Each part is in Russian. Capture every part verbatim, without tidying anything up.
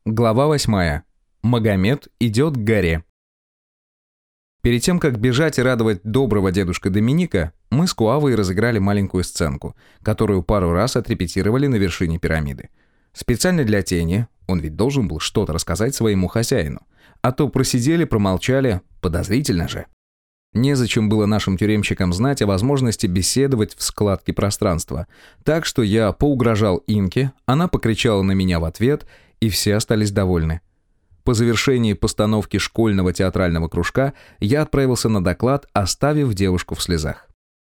Глава восьмая. Магомед идет к горе. Перед тем, как бежать и радовать доброго дедушка Доминика, мы с Куавой разыграли маленькую сценку, которую пару раз отрепетировали на вершине пирамиды. Специально для Тени, он ведь должен был что-то рассказать своему хозяину. А то просидели, промолчали, подозрительно же. Незачем было нашим тюремщикам знать о возможности беседовать в складке пространства. Так что я поугрожал Инке, она покричала на меня в ответ, и все остались довольны. По завершении постановки школьного театрального кружка я отправился на доклад, оставив девушку в слезах.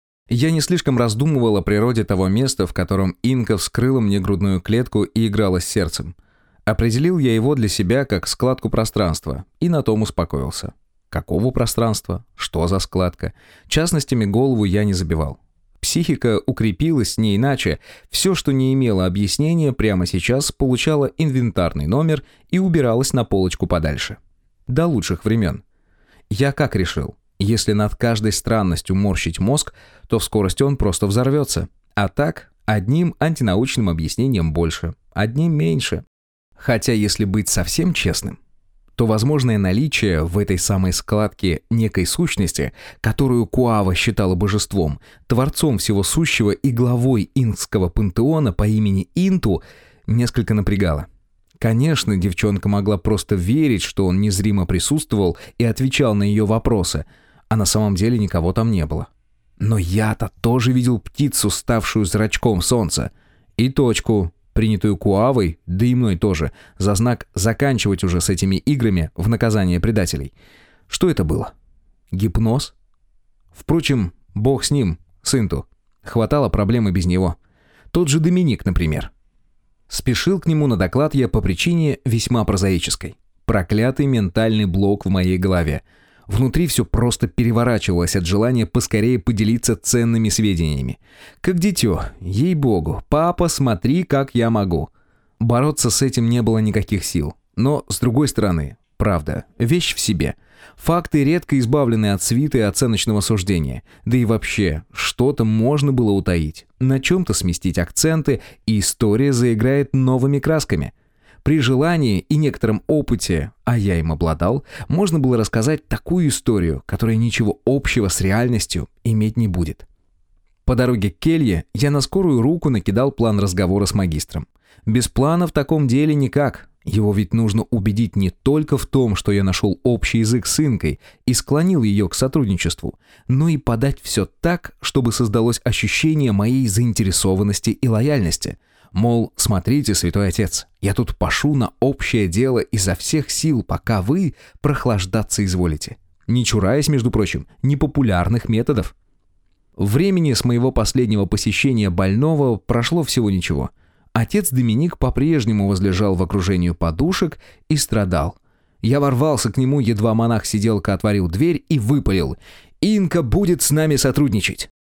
Я не слишком раздумывал о природе того места, в котором Инка вскрыла мне грудную клетку и играла с сердцем. Определил я его для себя как складку пространства, и на том успокоился. Какого пространства? Что за складка? Частностями голову я не забивал. Психика укрепилась не иначе. Все, что не имело объяснения, прямо сейчас получало инвентарный номер и убиралось на полочку подальше. До лучших времен. Я как решил? Если над каждой странностью морщить мозг, то в скорости он просто взорвется. А так, одним антинаучным объяснением больше, одним меньше. Хотя, если быть совсем честным, то возможное наличие в этой самой складке некой сущности, которую Куава считала божеством, творцом всего сущего и главой инкского пантеона по имени Инту, несколько напрягало. Конечно, девчонка могла просто верить, что он незримо присутствовал и отвечал на ее вопросы, а на самом деле никого там не было. Но я-то тоже видел птицу, ставшую зрачком солнца, и точку, принятую Куавой, да и мной тоже, за знак заканчивать уже с этими играми в наказание предателей. Что это было? Гипноз? Впрочем, бог с ним, с Инту. Хватало проблем и без него. Тот же Доминик, например. Спешил к нему на доклад я по причине весьма прозаической. Проклятый ментальный блок в моей голове. Внутри все просто переворачивалось от желания поскорее поделиться ценными сведениями. Как дитё, ей-богу, папа, смотри, как я могу. Бороться с этим не было никаких сил. Но, с другой стороны, правда, вещь в себе. Факты редко избавлены от свиты и оценочного суждения. Да и вообще, что-то можно было утаить, на чем-то сместить акценты, и история заиграет новыми красками. При желании и некотором опыте, а я им обладал, можно было рассказать такую историю, которая ничего общего с реальностью иметь не будет. По дороге к келье я на скорую руку накидал план разговора с магистром. Без плана в таком деле никак. Его ведь нужно убедить не только в том, что я нашел общий язык с Инкой и склонил ее к сотрудничеству, но и подать все так, чтобы создалось ощущение моей заинтересованности и лояльности. Мол, смотрите, святой отец, я тут пашу на общее дело изо всех сил, пока вы прохлаждаться изволите. Не чураясь, между прочим, непопулярных методов. Времени с моего последнего посещения больного прошло всего ничего. Отец Доминик по-прежнему возлежал в окружении подушек и страдал. Я ворвался к нему, едва монах-сиделка отворил дверь и выпалил: «Инка будет с нами сотрудничать».